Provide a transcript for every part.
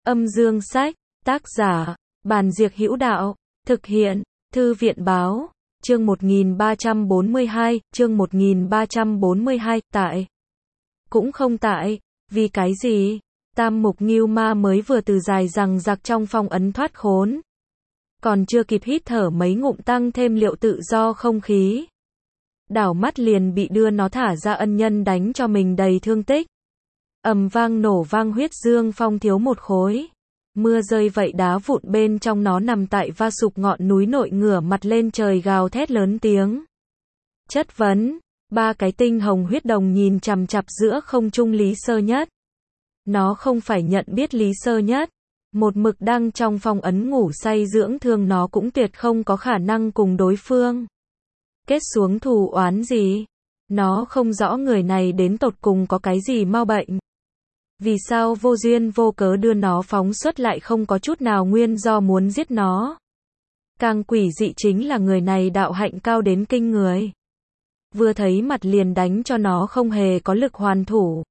Âm dương sách, tác giả, Bàn Diệc Hữu Đạo, thực hiện, Thư viện Báo, chương 1342, chương 1342, tại. Cũng không tại, vì cái gì? Tam Mục Ngưu Ma mới vừa từ dài rằng giặc trong phong ấn thoát khốn. Còn chưa kịp hít thở mấy ngụm tăng thêm liệu tự do không khí. Đảo mắt liền bị đưa nó thả ra ân nhân đánh cho mình đầy thương tích. Ầm vang nổ vang huyết dương phong thiếu một khối. Mưa rơi vậy đá vụn bên trong nó nằm tại va sụp ngọn núi nội ngửa mặt lên trời gào thét lớn tiếng. Chất vấn, ba cái tinh hồng huyết đồng nhìn chằm chằm giữa không trung Lý Sơ Nhất. Nó không phải nhận biết Lý Sơ Nhất. Một mực đang trong phong ấn ngủ say dưỡng thương nó cũng tuyệt không có khả năng cùng đối phương kết xuống thù oán gì. Nó không rõ người này đến tột cùng có cái gì mau bệnh. Vì sao vô duyên vô cớ đưa nó phóng xuất lại không có chút nào nguyên do muốn giết nó. Càng quỷ dị chính là người này đạo hạnh cao đến kinh người. Vừa thấy mặt liền đánh cho nó không hề có lực hoàn thủ.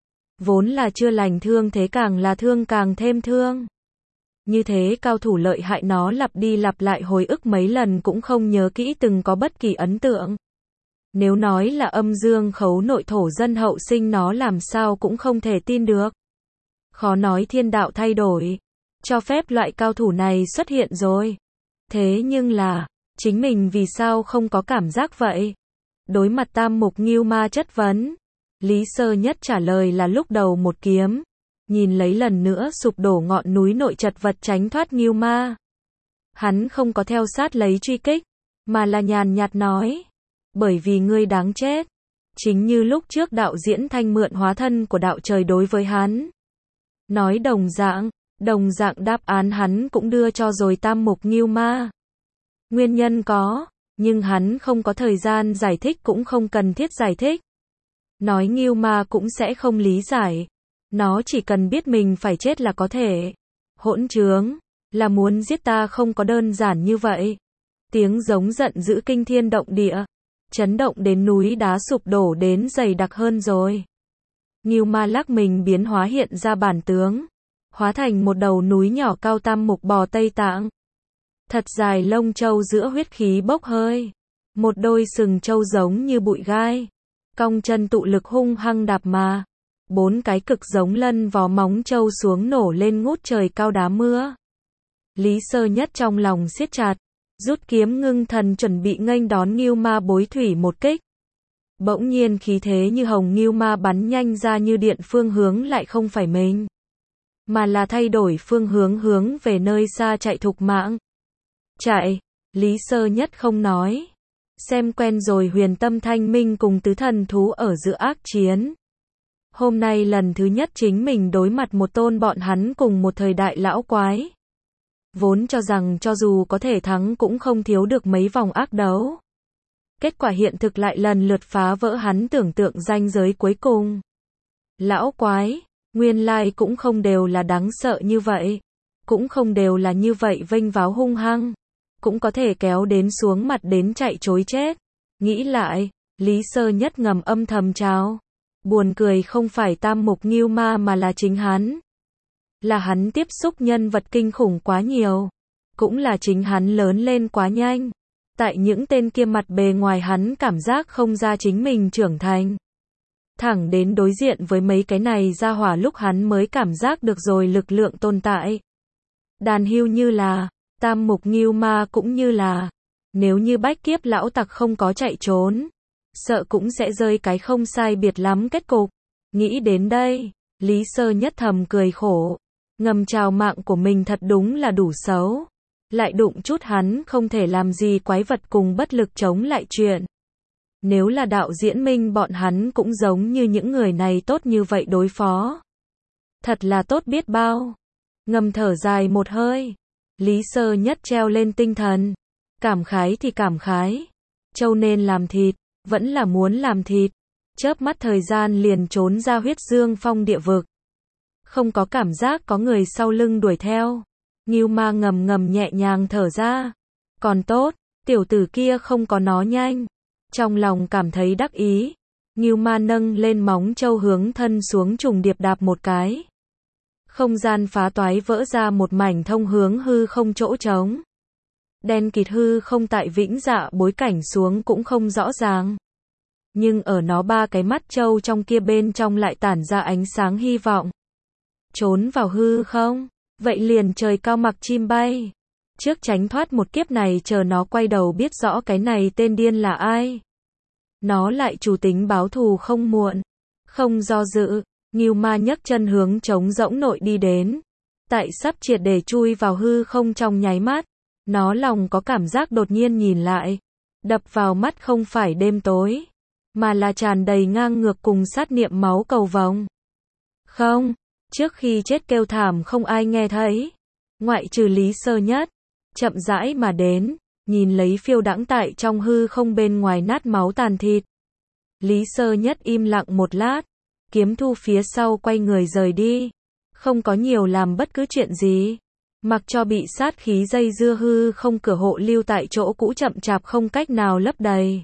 Vốn là chưa lành thương thế càng là thương càng thêm thương. Như thế cao thủ lợi hại nó lặp đi lặp lại hồi ức mấy lần cũng không nhớ kỹ từng có bất kỳ ấn tượng. Nếu nói là âm dương khấu nội thổ dân hậu sinh nó làm sao cũng không thể tin được. Khó nói thiên đạo thay đổi, cho phép loại cao thủ này xuất hiện rồi. Thế nhưng là, chính mình vì sao không có cảm giác vậy? Đối mặt Tam Mục Ngưu Ma chất vấn, Lý Sơ Nhất trả lời là lúc đầu một kiếm. Nhìn lấy lần nữa sụp đổ ngọn núi nội chật vật tránh thoát Ngưu Ma. Hắn không có theo sát lấy truy kích, mà là nhàn nhạt nói. Bởi vì ngươi đáng chết. Chính như lúc trước đạo diễn Thanh mượn hóa thân của đạo trời đối với hắn. Nói đồng dạng đáp án hắn cũng đưa cho rồi Tam Mục Ngưu Ma. Nguyên nhân có, nhưng hắn không có thời gian giải thích cũng không cần thiết giải thích. Nói Ngưu Ma cũng sẽ không lý giải. Nó chỉ cần biết mình phải chết là có thể. Hỗn trướng, là muốn giết ta không có đơn giản như vậy. Tiếng giống giận dữ kinh thiên động địa. Chấn động đến núi đá sụp đổ đến dày đặc hơn rồi. Ngưu Ma lắc mình biến hóa hiện ra bản tướng. Hóa thành một đầu núi nhỏ cao Tam Mục bò Tây Tạng. Thật dài lông trâu giữa huyết khí bốc hơi. Một đôi sừng trâu giống như bụi gai. Cong chân tụ lực hung hăng đạp mà. Bốn cái cực giống lân vó móng trâu xuống nổ lên ngút trời cao đá mưa. Lý Sơ Nhất trong lòng siết chặt. Rút kiếm ngưng thần chuẩn bị nghênh đón Ngưu Ma bối thủy một kích. Bỗng nhiên khí thế như hồng Ngưu Ma bắn nhanh ra như điện phương hướng lại không phải mình. Mà là thay đổi phương hướng về nơi xa chạy thục mạng. Chạy, Lý Sơ Nhất không nói. Xem quen rồi huyền tâm thanh minh cùng tứ thần thú ở giữa ác chiến. Hôm nay lần thứ nhất chính mình đối mặt một tôn bọn hắn cùng một thời đại lão quái. Vốn cho rằng cho dù có thể thắng cũng không thiếu được mấy vòng ác đấu. Kết quả hiện thực lại lần lượt phá vỡ hắn tưởng tượng ranh giới cuối cùng. Lão quái, nguyên lai cũng không đều là đáng sợ như vậy. Cũng không đều là như vậy vênh váo hung hăng. Cũng có thể kéo đến xuống mặt đến chạy chối chết. Nghĩ lại, Lý Sơ Nhất ngầm âm thầm chào. Buồn cười không phải Tam Mục Ngưu Ma mà là chính hắn. Là hắn tiếp xúc nhân vật kinh khủng quá nhiều. Cũng là chính hắn lớn lên quá nhanh. Tại những tên kia mặt bề ngoài hắn cảm giác không ra chính mình trưởng thành. Thẳng đến đối diện với mấy cái này ra hỏa lúc hắn mới cảm giác được rồi lực lượng tồn tại. Đàn hưu như là, Tam Mục Ngưu Ma cũng như là. Nếu như bách kiếp lão tặc không có chạy trốn. Sợ cũng sẽ rơi cái không sai biệt lắm kết cục. Nghĩ đến đây, Lý Sơ Nhất thầm cười khổ. Ngầm trào mạng của mình thật đúng là đủ xấu. Lại đụng chút hắn không thể làm gì quái vật cùng bất lực chống lại chuyện. Nếu là đạo diễn Minh bọn hắn cũng giống như những người này tốt như vậy đối phó. Thật là tốt biết bao. Ngầm thở dài một hơi. Lý Sơ Nhất treo lên tinh thần. Cảm khái thì cảm khái. Châu nên làm thịt. Vẫn là muốn làm thịt. Chớp mắt thời gian liền trốn ra huyết dương phong địa vực. Không có cảm giác có người sau lưng đuổi theo. Ngưu Ma ngầm nhẹ nhàng thở ra. Còn tốt, tiểu tử kia không có nó nhanh. Trong lòng cảm thấy đắc ý. Ngưu Ma nâng lên móng trâu hướng thân xuống trùng điệp đạp một cái. Không gian phá toái vỡ ra một mảnh thông hướng hư không chỗ trống. Đen kịt hư không tại Vĩnh Dạ bối cảnh xuống cũng không rõ ràng. Nhưng ở nó ba cái mắt trâu trong kia bên trong lại tản ra ánh sáng hy vọng. Trốn vào hư không? Vậy liền trời cao mặc chim bay. Trước tránh thoát một kiếp này chờ nó quay đầu biết rõ cái này tên điên là ai. Nó lại chủ tính báo thù không muộn. Không do dự, Ngưu Ma nhấc chân hướng trống rỗng nội đi đến. Tại sắp triệt để chui vào hư không trong nháy mắt. Nó lòng có cảm giác đột nhiên nhìn lại. Đập vào mắt không phải đêm tối. Mà là tràn đầy ngang ngược cùng sát niệm máu cầu vồng. Không, trước khi chết kêu thảm không ai nghe thấy. Ngoại trừ Lý Sơ Nhất. Chậm rãi mà đến, nhìn lấy phiêu đãng tại trong hư không bên ngoài nát máu tàn thịt. Lý Sơ Nhất im lặng một lát. Kiếm Thu phía sau quay người rời đi. Không có nhiều làm bất cứ chuyện gì. Mặc cho bị sát khí dây dưa hư không cửa hộ lưu tại chỗ cũ chậm chạp không cách nào lấp đầy.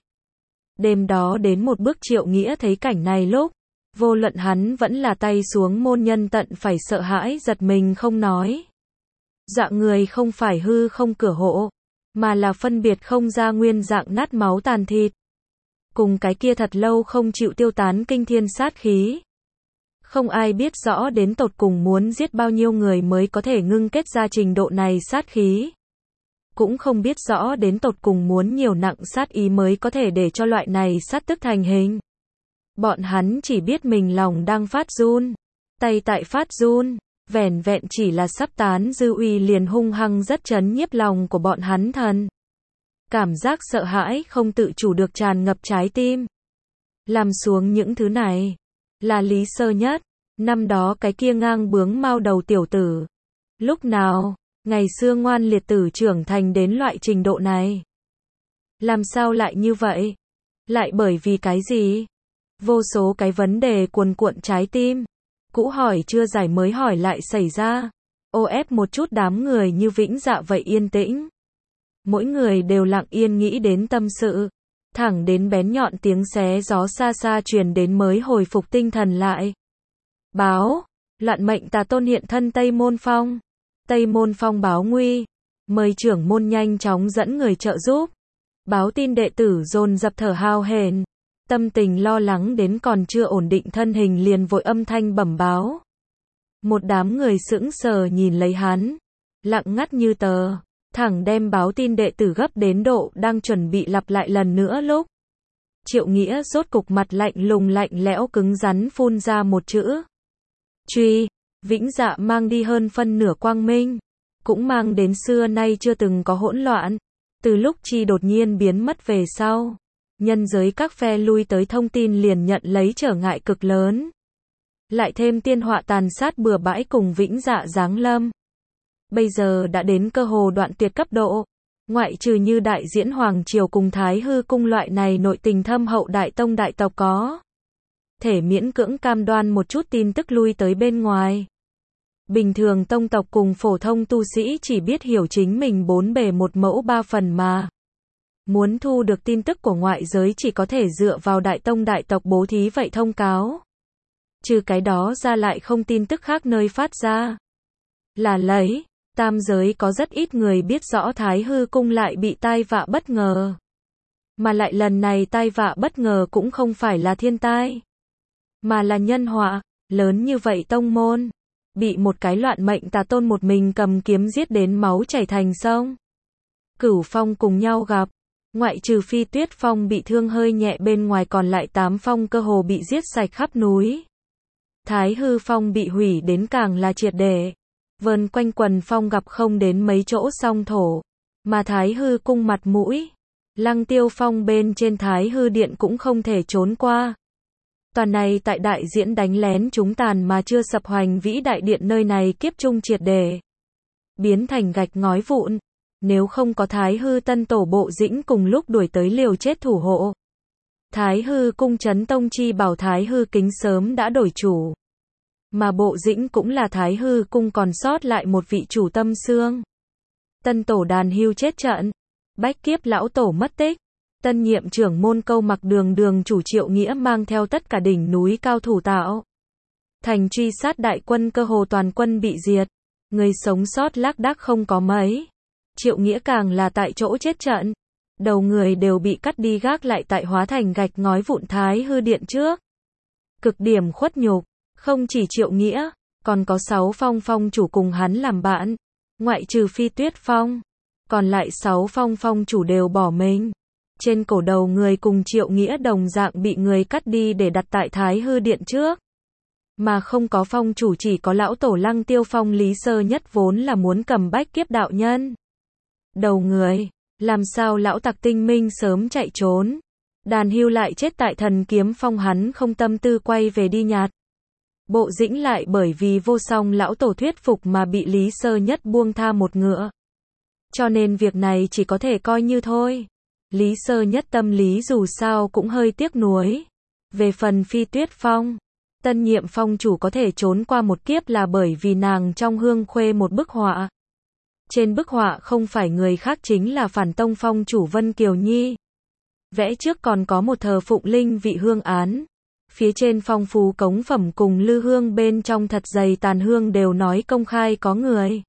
Đêm đó đến một bước Triệu Nghĩa thấy cảnh này lúc. Vô luận hắn vẫn là tay xuống môn nhân tận phải sợ hãi giật mình không nói. Dạng người không phải hư không cửa hộ. Mà là phân biệt không ra nguyên dạng nát máu tàn thịt. Cùng cái kia thật lâu không chịu tiêu tán kinh thiên sát khí. Không ai biết rõ đến tột cùng muốn giết bao nhiêu người mới có thể ngưng kết ra trình độ này sát khí. Cũng không biết rõ đến tột cùng muốn nhiều nặng sát ý mới có thể để cho loại này sát tức thành hình. Bọn hắn chỉ biết mình lòng đang phát run. Tay tại phát run. Vẻn vẹn chỉ là sắp tán dư uy liền hung hăng rất chấn nhiếp lòng của bọn hắn thần. Cảm giác sợ hãi không tự chủ được tràn ngập trái tim. Làm xuống những thứ này. Là Lý Sơ Nhất. Năm đó cái kia ngang bướng mao đầu tiểu tử. Lúc nào, ngày xưa ngoan liệt tử trưởng thành đến loại trình độ này. Làm sao lại như vậy? Lại bởi vì cái gì? Vô số cái vấn đề cuồn cuộn trái tim. Cũ hỏi chưa giải mới hỏi lại xảy ra. Ô ép một chút đám người như Vĩnh Dạ vậy yên tĩnh. Mỗi người đều lặng yên nghĩ đến tâm sự. Thẳng đến bén nhọn tiếng xé gió xa xa truyền đến mới hồi phục tinh thần lại. Báo, loạn mệnh tà tôn hiện thân Tây Môn Phong. Tây Môn Phong báo nguy. Mời trưởng môn nhanh chóng dẫn người trợ giúp. Báo tin đệ tử dồn dập thở hào hển. Tâm tình lo lắng đến còn chưa ổn định thân hình liền vội âm thanh bẩm báo. Một đám người sững sờ nhìn lấy hắn. Lặng ngắt như tờ. Thẳng đem báo tin đệ tử gấp đến độ đang chuẩn bị lặp lại lần nữa lúc. Triệu Nghĩa rốt cục mặt lạnh lùng lạnh lẽo cứng rắn phun ra một chữ. Truy. Vĩnh Dạ mang đi hơn phân nửa quang minh. Cũng mang đến xưa nay chưa từng có hỗn loạn. Từ lúc chi đột nhiên biến mất về sau. Nhân giới các phe lui tới thông tin liền nhận lấy trở ngại cực lớn. Lại thêm tiên họa tàn sát bừa bãi cùng Vĩnh Dạ giáng lâm. Bây giờ đã đến cơ hồ đoạn tuyệt cấp độ. Ngoại trừ như đại diễn Hoàng Triều cùng Thái Hư Cung loại này nội tình thâm hậu đại tông đại tộc có thể miễn cưỡng cam đoan một chút tin tức lui tới bên ngoài. Bình thường tông tộc cùng phổ thông tu sĩ chỉ biết hiểu chính mình bốn bề một mẫu ba phần mà. Muốn thu được tin tức của ngoại giới chỉ có thể dựa vào đại tông đại tộc bố thí vậy thông cáo. Trừ cái đó ra lại không tin tức khác nơi phát ra. Là lấy, tam giới có rất ít người biết rõ Thái Hư Cung lại bị tai vạ bất ngờ. Mà lại lần này tai vạ bất ngờ cũng không phải là thiên tai. Mà là nhân họa, lớn như vậy tông môn. Bị một cái loạn mệnh tà tôn một mình cầm kiếm giết đến máu chảy thành sông. Cửu Phong cùng nhau gặp. Ngoại trừ Phi Tuyết Phong bị thương hơi nhẹ bên ngoài còn lại 8 phong cơ hồ bị giết sạch khắp núi. Thái Hư Phong bị hủy đến càng là triệt để. Vờn quanh quần phong gặp không đến mấy chỗ song thổ. Mà Thái Hư Cung mặt mũi. Lăng Tiêu Phong bên trên Thái Hư Điện cũng không thể trốn qua. Toàn này tại đại diễn đánh lén chúng tàn mà chưa sập hoành vĩ đại điện nơi này kiếp trung triệt để. Biến thành gạch ngói vụn. Nếu không có Thái Hư Tân Tổ Bộ Dĩnh cùng lúc đuổi tới liều chết thủ hộ. Thái Hư Cung Chấn Tông chi bảo Thái Hư Kính sớm đã đổi chủ. Mà Bộ Dĩnh cũng là Thái Hư Cung còn sót lại một vị chủ tâm xương. Tân Tổ đàn hưu chết trận. Bách kiếp lão tổ mất tích. Tân nhiệm trưởng môn Câu Mặc Đường chủ Triệu Nghĩa mang theo tất cả đỉnh núi cao thủ tạo. thành truy sát đại quân cơ hồ toàn quân bị diệt. Người sống sót lác đác không có mấy. Triệu Nghĩa càng là tại chỗ chết trận. Đầu người đều bị cắt đi gác lại tại hóa thành gạch ngói vụn Thái Hư Điện trước. Cực điểm khuất nhục, không chỉ Triệu Nghĩa, còn có 6 phong chủ cùng hắn làm bạn, ngoại trừ Phi Tuyết Phong, còn lại 6 phong chủ đều bỏ mình. Trên cổ đầu người cùng Triệu Nghĩa đồng dạng bị người cắt đi để đặt tại Thái Hư Điện trước. Mà không có phong chủ chỉ có lão tổ Lăng Tiêu Phong Lý Sơ Nhất vốn là muốn cầm bách kiếp đạo nhân. Đầu người, làm sao lão tặc tinh minh sớm chạy trốn. Đàn Hưu lại chết tại Thần Kiếm Phong, hắn không tâm tư quay về đi nhặt. Bộ Dĩnh lại bởi vì vô song lão tổ thuyết phục mà bị Lý Sơ Nhất buông tha một ngựa. Cho nên việc này chỉ có thể coi như thôi. Lý Sơ Nhất tâm lý dù sao cũng hơi tiếc nuối. Về phần Phi Tuyết Phong, tân nhiệm phong chủ có thể trốn qua một kiếp là bởi vì nàng trong hương khuê một bức họa. Trên bức họa không phải người khác chính là Phản Tông phong chủ Vân Kiều Nhi. Vẽ trước còn có một thờ phụng linh vị hương án. Phía trên phong phú cống phẩm cùng lư hương bên trong thật dày tàn hương đều nói công khai có người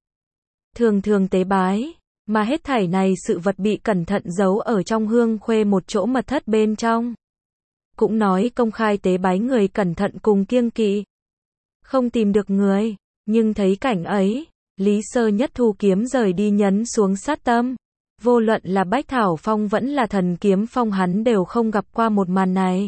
thường tế bái, mà hết thảy này sự vật bị cẩn thận giấu ở trong hương khuê một chỗ mật thất bên trong. Cũng nói công khai tế bái người cẩn thận cùng kiêng kỵ. Không tìm được người, nhưng thấy cảnh ấy, Lý Sơ Nhất thu kiếm rời đi nhấn xuống sát tâm. Vô luận là Bách Thảo Phong vẫn là Thần Kiếm Phong hắn đều không gặp qua một màn này.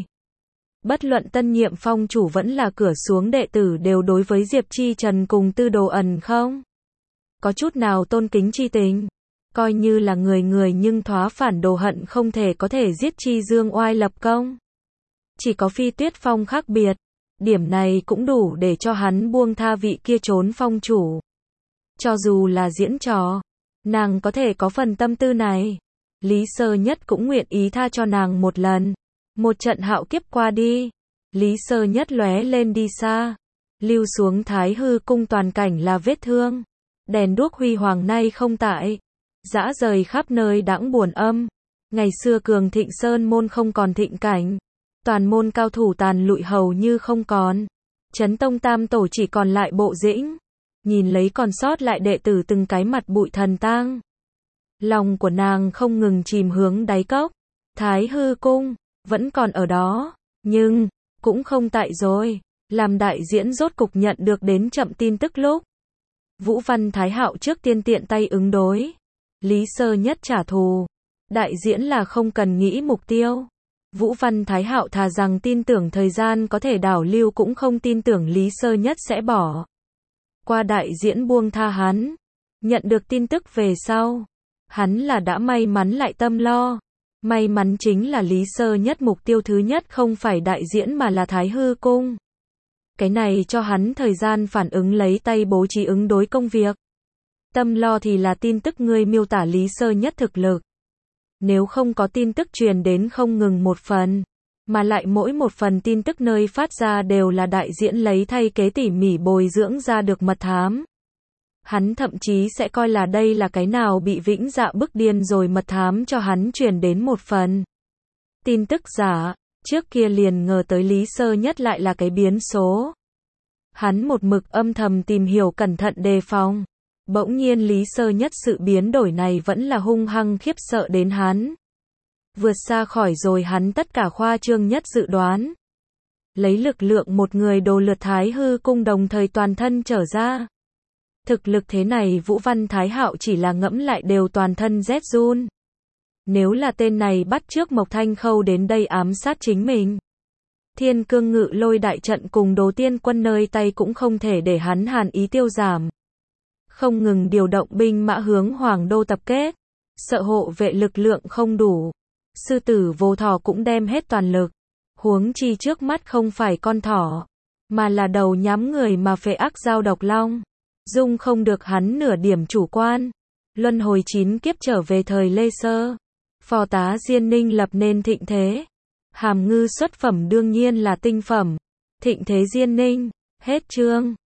Bất luận tân nhiệm phong chủ vẫn là cửa xuống đệ tử đều đối với Diệp Chi Trần cùng Tư Đồ Ẩn không có chút nào tôn kính chi tình. Coi như là người nhưng thoá phản đồ hận không thể có thể giết Chi Dương oai lập công. Chỉ có Phi Tuyết Phong khác biệt. Điểm này cũng đủ để cho hắn buông tha vị kia trốn phong chủ. Cho dù là diễn trò, nàng có thể có phần tâm tư này. Lý Sơ Nhất cũng nguyện ý tha cho nàng một lần. Một trận hạo kiếp qua đi, Lý Sơ Nhất lóe lên đi xa, lưu xuống Thái Hư cung toàn cảnh là vết thương, đèn đuốc huy hoàng nay không tại, dã rời khắp nơi đãng buồn âm. Ngày xưa cường thịnh sơn môn không còn thịnh cảnh, toàn môn cao thủ tàn lụi hầu như không còn, Chấn Tông tam tổ chỉ còn lại Bộ Dĩnh, nhìn lấy còn sót lại đệ tử từng cái mặt bụi thần tang, lòng của nàng không ngừng chìm hướng đáy cốc. Thái Hư cung vẫn còn ở đó, nhưng cũng không tại rồi. Làm đại diễn rốt cục nhận được đến chậm tin tức lúc Vũ Văn Thái Hạo trước tiên tiện tay ứng đối, Lý Sơ Nhất trả thù. Đại diễn là không cần nghĩ mục tiêu. Vũ Văn Thái Hạo thà rằng tin tưởng thời gian có thể đảo lưu cũng không tin tưởng Lý Sơ Nhất sẽ bỏ qua đại diễn buông tha hắn. Nhận được tin tức về sau, hắn là đã may mắn lại tâm lo. May mắn chính là Lý Sơ Nhất mục tiêu thứ nhất không phải đại diễn mà là Thái Hư cung. Cái này cho hắn thời gian phản ứng lấy tay bố trí ứng đối công việc. Tâm lo thì là tin tức ngươi miêu tả Lý Sơ Nhất thực lực. Nếu không có tin tức truyền đến không ngừng một phần, mà lại mỗi một phần tin tức nơi phát ra đều là đại diễn lấy thay kế tỉ mỉ bồi dưỡng ra được mật thám. Hắn thậm chí sẽ coi là đây là cái nào bị Vĩnh Dạ bức điên rồi mật thám cho hắn truyền đến một phần tin tức giả. Trước kia liền ngờ tới Lý Sơ Nhất lại là cái biến số. Hắn một mực âm thầm tìm hiểu cẩn thận đề phòng. Bỗng nhiên Lý Sơ Nhất sự biến đổi này vẫn là hung hăng khiếp sợ đến hắn. Vượt xa khỏi rồi hắn tất cả khoa trương nhất dự đoán. Lấy lực lượng một người đồ lượt Thái Hư cung đồng thời toàn thân trở ra. Thực lực thế này Vũ Văn Thái Hạo chỉ là ngẫm lại đều toàn thân rét run. Nếu là tên này bắt trước Mộc Thanh Khâu đến đây ám sát chính mình, Thiên Cương Ngự Lôi đại trận cùng Đồ Tiên quân nơi tay cũng không thể để hắn hàn ý tiêu giảm. Không ngừng điều động binh mã hướng Hoàng Đô tập kết, sợ hộ vệ lực lượng không đủ. Sư tử vô thỏ cũng đem hết toàn lực. Huống chi trước mắt không phải con thỏ, mà là đầu nhắm người mà phệ ác giao độc long. Dung không được hắn nửa điểm chủ quan. Luân hồi 9 kiếp trở về thời Lê Sơ. Phò tá Diên Ninh lập nên thịnh thế. Hàm ngư xuất phẩm đương nhiên là tinh phẩm. Thịnh thế Diên Ninh. Hết chương.